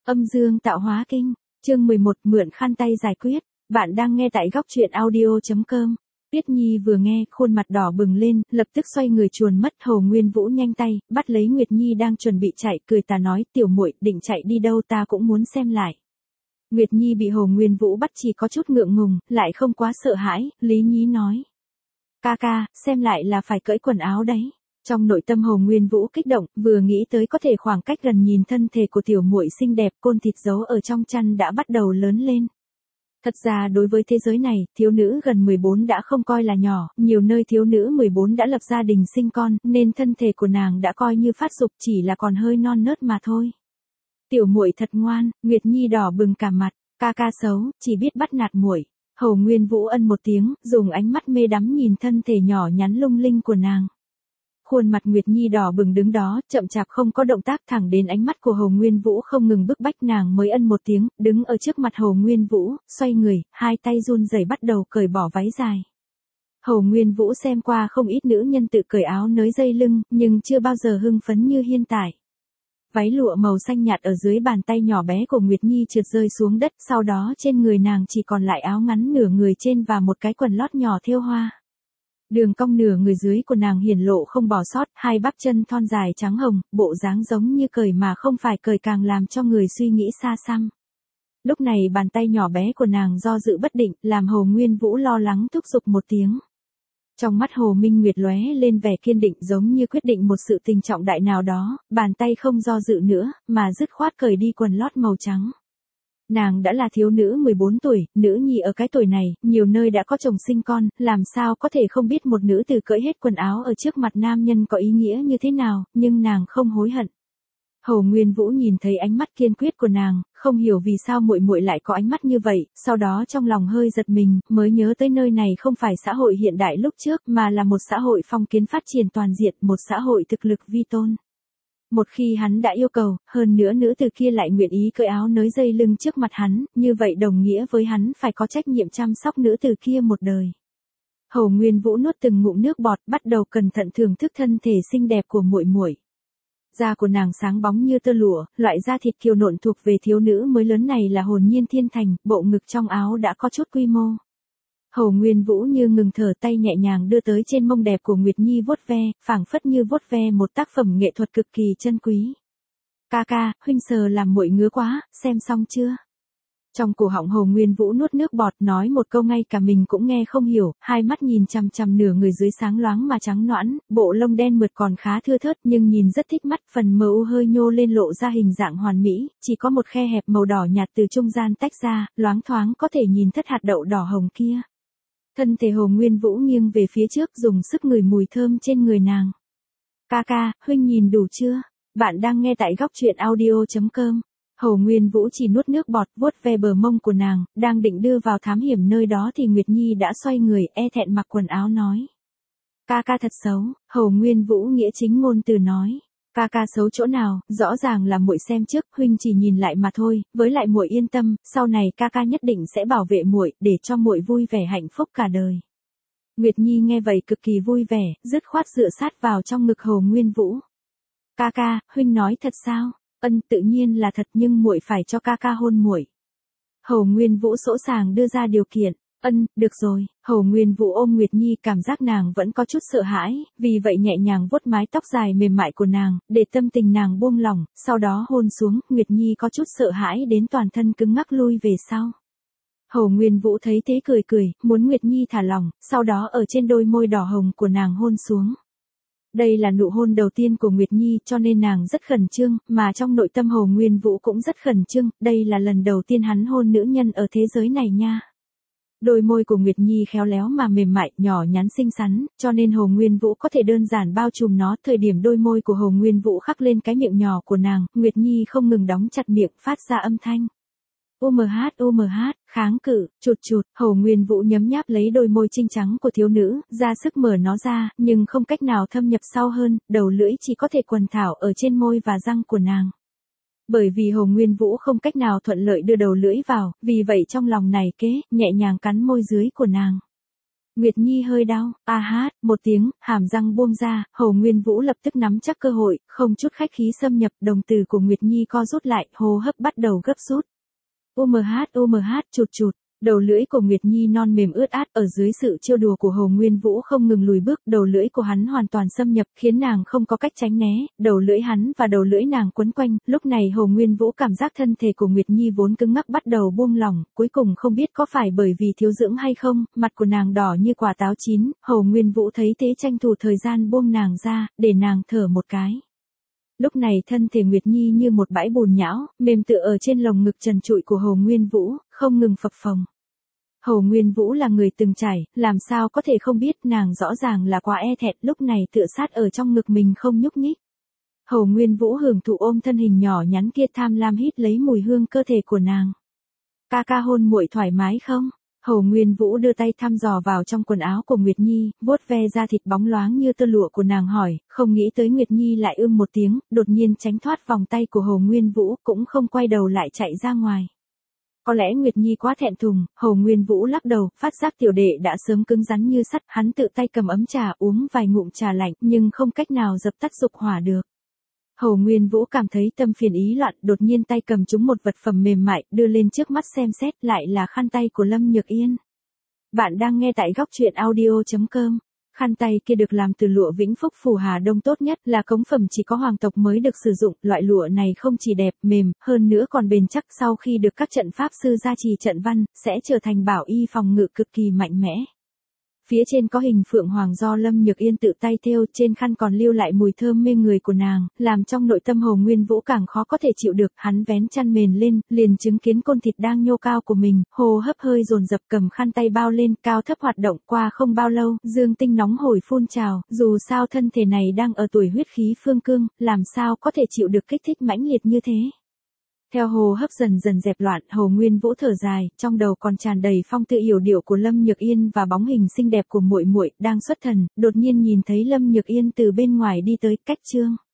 Âm dương tạo hóa kinh, chương 11 mượn khăn tay giải quyết, bạn đang nghe tại góc truyện audio.com. Tuyết Nhi vừa nghe, khuôn mặt đỏ bừng lên, lập tức xoay người chuồn mất. Hồ Nguyên Vũ nhanh tay, bắt lấy Nguyệt Nhi đang chuẩn bị chạy, cười tà nói, tiểu muội định chạy đi đâu, ta cũng muốn xem lại. Nguyệt Nhi bị Hồ Nguyên Vũ bắt chỉ có chút ngượng ngùng, lại không quá sợ hãi, lý nhí nói. Ca ca, xem lại là phải cởi quần áo đấy. Trong nội tâm Hồ Nguyên Vũ kích động, vừa nghĩ tới có thể khoảng cách gần nhìn thân thể của tiểu muội xinh đẹp, côn thịt giấu ở trong chăn đã bắt đầu lớn lên. Thật ra đối với thế giới này, thiếu nữ gần 14 đã không coi là nhỏ, nhiều nơi thiếu nữ 14 đã lập gia đình sinh con, nên thân thể của nàng đã coi như phát dục, chỉ là còn hơi non nớt mà thôi. Tiểu muội thật ngoan, Nguyệt Nhi đỏ bừng cả mặt, ca ca xấu, chỉ biết bắt nạt muội. Hồ Nguyên Vũ ân một tiếng, dùng ánh mắt mê đắm nhìn thân thể nhỏ nhắn lung linh của nàng. Khuôn mặt Nguyệt Nhi đỏ bừng đứng đó, chậm chạp không có động tác, thẳng đến ánh mắt của Hồ Nguyên Vũ không ngừng bức bách nàng mới ân một tiếng, đứng ở trước mặt Hồ Nguyên Vũ, xoay người, hai tay run rẩy bắt đầu cởi bỏ váy dài. Hồ Nguyên Vũ xem qua không ít nữ nhân tự cởi áo nới dây lưng, nhưng chưa bao giờ hưng phấn như hiện tại. Váy lụa màu xanh nhạt ở dưới bàn tay nhỏ bé của Nguyệt Nhi trượt rơi xuống đất, sau đó trên người nàng chỉ còn lại áo ngắn nửa người trên và một cái quần lót nhỏ thêu hoa. Đường cong nửa người dưới của nàng hiển lộ không bỏ sót, hai bắp chân thon dài trắng hồng, bộ dáng giống như cởi mà không phải cởi càng làm cho người suy nghĩ xa xăm. Lúc này bàn tay nhỏ bé của nàng do dự bất định, làm Hồ Nguyên Vũ lo lắng thúc giục một tiếng. Trong mắt Hồ Minh Nguyệt lóe lên vẻ kiên định giống như quyết định một sự tình trọng đại nào đó, bàn tay không do dự nữa, mà dứt khoát cởi đi quần lót màu trắng. Nàng đã là thiếu nữ 14 tuổi, nữ nhi ở cái tuổi này, nhiều nơi đã có chồng sinh con, làm sao có thể không biết một nữ tử cởi hết quần áo ở trước mặt nam nhân có ý nghĩa như thế nào, nhưng nàng không hối hận. Hồ Nguyên Vũ nhìn thấy ánh mắt kiên quyết của nàng, không hiểu vì sao muội muội lại có ánh mắt như vậy, sau đó trong lòng hơi giật mình, mới nhớ tới nơi này không phải xã hội hiện đại lúc trước, mà là một xã hội phong kiến phát triển toàn diện, một xã hội thực lực vi tôn. Một khi hắn đã yêu cầu, hơn nữa nữ tử kia lại nguyện ý cởi áo nới dây lưng trước mặt hắn, như vậy đồng nghĩa với hắn phải có trách nhiệm chăm sóc nữ tử kia một đời. Hồ Nguyên Vũ nuốt từng ngụm nước bọt, bắt đầu cẩn thận thưởng thức thân thể xinh đẹp của muội muội. Da của nàng sáng bóng như tơ lụa, loại da thịt kiều nộn thuộc về thiếu nữ mới lớn này là hồn nhiên thiên thành, bộ ngực trong áo đã có chút quy mô. Hồ Nguyên Vũ như ngừng thở, tay nhẹ nhàng đưa tới trên mông đẹp của Nguyệt Nhi vuốt ve, phảng phất như vuốt ve một tác phẩm nghệ thuật cực kỳ chân quý. Ca ca, huynh sờ làm muội ngứa quá, xem xong chưa? Trong cổ họng Hồ Nguyên Vũ nuốt nước bọt, nói một câu ngay cả mình cũng nghe không hiểu, hai mắt nhìn chằm chằm nửa người dưới sáng loáng mà trắng nõn, bộ lông đen mượt còn khá thưa thớt nhưng nhìn rất thích mắt, phần mờ u hơi nhô lên lộ ra hình dạng hoàn mỹ, chỉ có một khe hẹp màu đỏ nhạt từ trung gian tách ra, loáng thoáng có thể nhìn thất hạt đậu đỏ hồng kia. Thân thể Hồ Nguyên Vũ nghiêng về phía trước, dùng sức ngửi mùi thơm trên người nàng. Ca ca, huynh nhìn đủ chưa? Bạn đang nghe tại góc truyện audio.com. Hồ Nguyên Vũ chỉ nuốt nước bọt, vuốt ve bờ mông của nàng, đang định đưa vào thám hiểm nơi đó thì Nguyệt Nhi đã xoay người, e thẹn mặc quần áo nói. Ca ca thật xấu, Hồ Nguyên Vũ nghĩa chính ngôn từ nói. Ca ca xấu chỗ nào, rõ ràng là muội xem trước, huynh chỉ nhìn lại mà thôi, với lại muội yên tâm, sau này ca ca nhất định sẽ bảo vệ muội, để cho muội vui vẻ hạnh phúc cả đời. Nguyệt Nhi nghe vậy cực kỳ vui vẻ, dứt khoát dựa sát vào trong ngực Hồ Nguyên Vũ. Ca ca, huynh nói thật sao? Ân, tự nhiên là thật, nhưng muội phải cho ca ca hôn muội. Hồ Nguyên Vũ sỗ sàng đưa ra điều kiện. Ân, được rồi. Hồ Nguyên Vũ ôm Nguyệt Nhi, cảm giác nàng vẫn có chút sợ hãi, vì vậy nhẹ nhàng vuốt mái tóc dài mềm mại của nàng, để tâm tình nàng buông lỏng, sau đó hôn xuống, Nguyệt Nhi có chút sợ hãi đến toàn thân cứng ngắc lui về sau. Hồ Nguyên Vũ thấy thế cười cười, muốn Nguyệt Nhi thả lỏng, sau đó ở trên đôi môi đỏ hồng của nàng hôn xuống. Đây là nụ hôn đầu tiên của Nguyệt Nhi cho nên nàng rất khẩn trương, mà trong nội tâm Hồ Nguyên Vũ cũng rất khẩn trương, đây là lần đầu tiên hắn hôn nữ nhân ở thế giới này nha. Đôi môi của Nguyệt Nhi khéo léo mà mềm mại, nhỏ nhắn xinh xắn, cho nên Hồ Nguyên Vũ có thể đơn giản bao trùm nó. Thời điểm đôi môi của Hồ Nguyên Vũ khắc lên cái miệng nhỏ của nàng, Nguyệt Nhi không ngừng đóng chặt miệng, phát ra âm thanh. UMH, kháng cự, chụt chụt. Hồ Nguyên Vũ nhấm nháp lấy đôi môi trinh trắng của thiếu nữ, ra sức mở nó ra, nhưng không cách nào thâm nhập sâu hơn, đầu lưỡi chỉ có thể quần thảo ở trên môi và răng của nàng. Bởi vì Hồ Nguyên Vũ không cách nào thuận lợi đưa đầu lưỡi vào, vì vậy trong lòng này kế, nhẹ nhàng cắn môi dưới của nàng. Nguyệt Nhi hơi đau, a hát, một tiếng, hàm răng buông ra, Hồ Nguyên Vũ lập tức nắm chắc cơ hội, không chút khách khí xâm nhập, đồng tử của Nguyệt Nhi co rút lại, hô hấp bắt đầu gấp rút. UMH, chụt chụt, đầu lưỡi của Nguyệt Nhi non mềm ướt át ở dưới sự trêu đùa của Hồ Nguyên Vũ không ngừng lùi bước, đầu lưỡi của hắn hoàn toàn xâm nhập, khiến nàng không có cách tránh né, đầu lưỡi hắn và đầu lưỡi nàng quấn quanh, lúc này Hồ Nguyên Vũ cảm giác thân thể của Nguyệt Nhi vốn cứng ngắc bắt đầu buông lỏng, cuối cùng không biết có phải bởi vì thiếu dưỡng hay không, mặt của nàng đỏ như quả táo chín, Hồ Nguyên Vũ thấy thế tranh thủ thời gian buông nàng ra, để nàng thở một cái. Lúc này thân thể Nguyệt Nhi như một bãi bùn nhão, mềm tựa ở trên lồng ngực trần trụi của Hồ Nguyên Vũ, không ngừng phập phồng. Hồ Nguyên Vũ là người từng trải, làm sao có thể không biết, nàng rõ ràng là quá e thẹn, lúc này tựa sát ở trong ngực mình không nhúc nhích. Hồ Nguyên Vũ hưởng thụ ôm thân hình nhỏ nhắn kia, tham lam hít lấy mùi hương cơ thể của nàng. Ca ca hôn muội thoải mái không? Hồ Nguyên Vũ đưa tay thăm dò vào trong quần áo của Nguyệt Nhi, vuốt ve da thịt bóng loáng như tơ lụa của nàng hỏi, không nghĩ tới Nguyệt Nhi lại một tiếng, đột nhiên tránh thoát vòng tay của Hồ Nguyên Vũ, cũng không quay đầu lại chạy ra ngoài. Có lẽ Nguyệt Nhi quá thẹn thùng, Hồ Nguyên Vũ lắc đầu, phát giác tiểu đệ đã sớm cứng rắn như sắt, hắn tự tay cầm ấm trà uống vài ngụm trà lạnh, nhưng không cách nào dập tắt dục hỏa được. Hồ Nguyên Vũ cảm thấy tâm phiền ý loạn, đột nhiên tay cầm trúng một vật phẩm mềm mại, đưa lên trước mắt xem xét, lại là khăn tay của Lâm Nhược Yên. Bạn đang nghe tại góc truyện audio.com. Khăn tay kia được làm từ lụa Vĩnh Phúc Phủ Hà Đông tốt nhất, là cống phẩm chỉ có hoàng tộc mới được sử dụng, loại lụa này không chỉ đẹp, mềm, hơn nữa còn bền chắc, sau khi được các trận pháp sư gia trì trận văn, sẽ trở thành bảo y phòng ngự cực kỳ mạnh mẽ. Phía trên có hình phượng hoàng do Lâm Nhược Yên tự tay thêu, trên khăn còn lưu lại mùi thơm mê người của nàng, làm trong nội tâm Hồ Nguyên Vũ càng khó có thể chịu được, hắn vén chăn mền lên, liền chứng kiến côn thịt đang nhô cao của mình, hô hấp hơi dồn dập, cầm khăn tay bao lên, cao thấp hoạt động, qua không bao lâu, dương tinh nóng hổi phun trào, dù sao thân thể này đang ở tuổi huyết khí phương cương, làm sao có thể chịu được kích thích mãnh liệt như thế. Theo hô hấp dần dần dẹp loạn, Hồ Nguyên Vũ thở dài, trong đầu còn tràn đầy phong tư yểu điệu của Lâm Nhược Yên và bóng hình xinh đẹp của muội muội đang xuất thần, đột nhiên nhìn thấy Lâm Nhược Yên từ bên ngoài đi tới, cách chương.